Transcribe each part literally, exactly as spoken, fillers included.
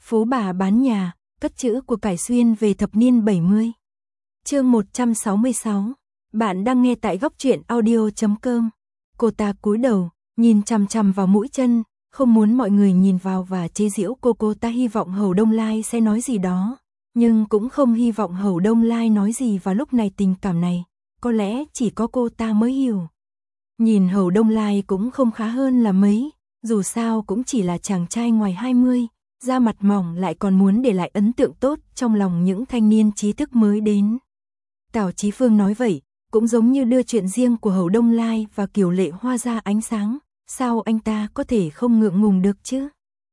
Phú bà bán nhà, cất chữ của cải xuyên về thập niên bảy mươi. Chương một trăm sáu mươi sáu. Bạn đang nghe tại góc truyện audio chấm com. Cô ta cúi đầu, nhìn chằm chằm vào mũi chân, không muốn mọi người nhìn vào và chế giễu cô. Cô ta hy vọng Hầu Đông Lai sẽ nói gì đó, nhưng cũng không hy vọng Hầu Đông Lai nói gì vào lúc này. Tình cảm này, có lẽ chỉ có cô ta mới hiểu. Nhìn Hầu Đông Lai cũng không khá hơn là mấy, dù sao cũng chỉ là chàng trai ngoài hai mươi, da mặt mỏng lại còn muốn để lại ấn tượng tốt trong lòng những thanh niên trí thức mới đến. Tào Chí Phương nói vậy, cũng giống như đưa chuyện riêng của Hầu Đông Lai và Kiều Lệ Hoa ra ánh sáng, sao anh ta có thể không ngượng ngùng được chứ?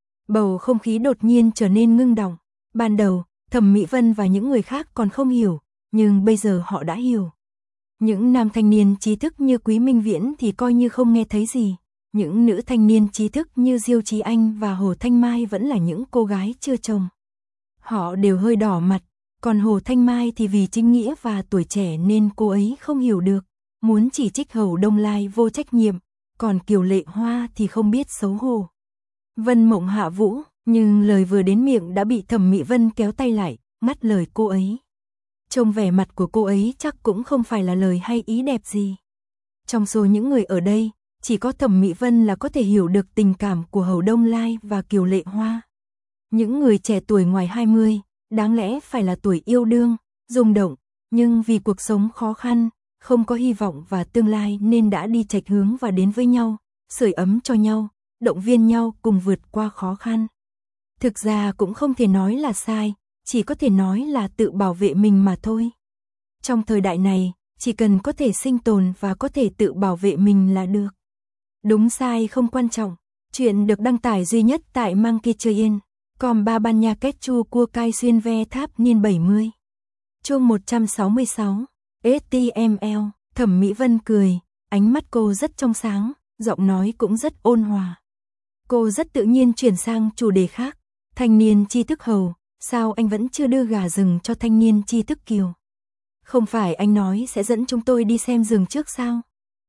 Bầu không khí đột nhiên trở nên ngưng đọng. Ban đầu, Thẩm Mỹ Vân và những người khác còn không hiểu, nhưng bây giờ họ đã hiểu. Những nam thanh niên trí thức như Quý Minh Viễn thì coi như không nghe thấy gì. Những nữ thanh niên trí thức như Diêu Chí Anh và Hồ Thanh Mai vẫn là những cô gái chưa chồng. Họ đều hơi đỏ mặt, còn Hồ Thanh Mai thì vì chính nghĩa và tuổi trẻ nên cô ấy không hiểu được, muốn chỉ trích Hầu Đông Lai vô trách nhiệm, còn Kiều Lệ Hoa thì không biết xấu hổ. Vân Mộng hạ vũ, nhưng lời vừa đến miệng đã bị Thẩm Mỹ Vân kéo tay lại, ngắt lời cô ấy. Trông vẻ mặt của cô ấy chắc cũng không phải là lời hay ý đẹp gì. Trong số những người ở đây, chỉ có Thẩm Mỹ Vân là có thể hiểu được tình cảm của Hầu Đông Lai và Kiều Lệ Hoa. Những người trẻ tuổi ngoài hai mươi, đáng lẽ phải là tuổi yêu đương, rung động, nhưng vì cuộc sống khó khăn, không có hy vọng và tương lai nên đã đi chệch hướng và đến với nhau, sưởi ấm cho nhau, động viên nhau cùng vượt qua khó khăn. Thực ra cũng không thể nói là sai, chỉ có thể nói là tự bảo vệ mình mà thôi. Trong thời đại này, chỉ cần có thể sinh tồn và có thể tự bảo vệ mình là được. Đúng sai không quan trọng. Chuyện được đăng tải duy nhất tại Monkey Train, com ba ban nha kết chu cua cai xuyên ve tháp niên bảy mươi. Chương một trăm sáu mươi sáu. ét tê em lờ, Thẩm Mỹ Vân cười, ánh mắt cô rất trong sáng, giọng nói cũng rất ôn hòa. Cô rất tự nhiên chuyển sang chủ đề khác. Thanh niên tri thức Hầu, sao anh vẫn chưa đưa gà rừng cho thanh niên tri thức Kiều? Không phải anh nói sẽ dẫn chúng tôi đi xem rừng trước sao?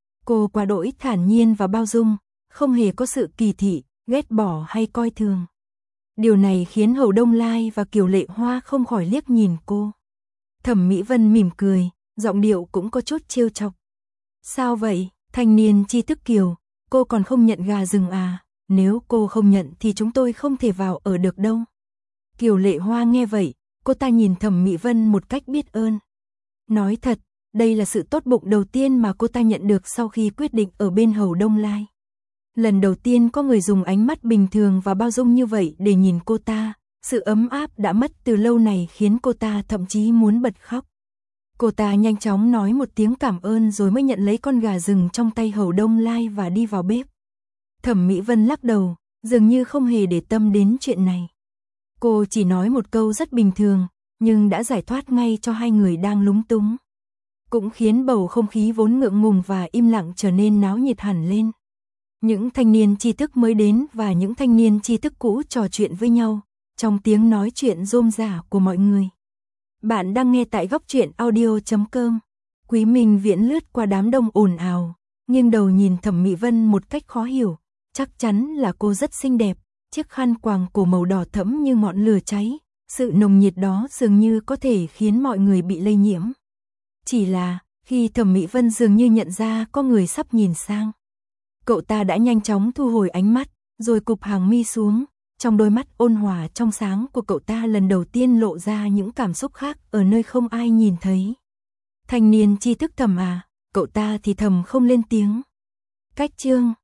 Cô quá đỗi thản nhiên và bao dung, không hề có sự kỳ thị, ghét bỏ hay coi thường. Điều này khiến Hầu Đông Lai và Kiều Lệ Hoa không khỏi liếc nhìn cô. Thẩm Mỹ Vân mỉm cười, giọng điệu cũng có chút trêu chọc. Sao vậy, thanh niên tri thức Kiều, cô còn không nhận gà rừng à? Nếu cô không nhận thì chúng tôi không thể vào ở được đâu. Kiều Lệ Hoa nghe vậy, cô ta nhìn Thẩm Mỹ Vân một cách biết ơn. Nói thật, đây là sự tốt bụng đầu tiên mà cô ta nhận được sau khi quyết định ở bên Hầu Đông Lai. Lần đầu tiên có người dùng ánh mắt bình thường và bao dung như vậy để nhìn cô ta, sự ấm áp đã mất từ lâu này khiến cô ta thậm chí muốn bật khóc. Cô ta nhanh chóng nói một tiếng cảm ơn rồi mới nhận lấy con gà rừng trong tay Hầu Đông Lai và đi vào bếp. Thẩm Mỹ Vân lắc đầu, dường như không hề để tâm đến chuyện này. Cô chỉ nói một câu rất bình thường, nhưng đã giải thoát ngay cho hai người đang lúng túng. Cũng khiến bầu không khí vốn ngượng ngùng và im lặng trở nên náo nhiệt hẳn lên. Những thanh niên tri thức mới đến và những thanh niên tri thức cũ trò chuyện với nhau, trong tiếng nói chuyện rôm rả của mọi người. Bạn đang nghe tại góc truyện audio chấm com. Quý Minh Viễn lướt qua đám đông ồn ào, nghiêng đầu nhìn Thẩm Mỹ Vân một cách khó hiểu. Chắc chắn là cô rất xinh đẹp, chiếc khăn quàng cổ màu đỏ thẫm như ngọn lửa cháy, sự nồng nhiệt đó dường như có thể khiến mọi người bị lây nhiễm. Chỉ là, khi Thẩm Mỹ Vân dường như nhận ra có người sắp nhìn sang, cậu ta đã nhanh chóng thu hồi ánh mắt, rồi cụp hàng mi xuống, trong đôi mắt ôn hòa trong sáng của cậu ta lần đầu tiên lộ ra những cảm xúc khác ở nơi không ai nhìn thấy. Thanh niên tri thức Thẩm à, cậu ta thì thầm không lên tiếng. Cách chương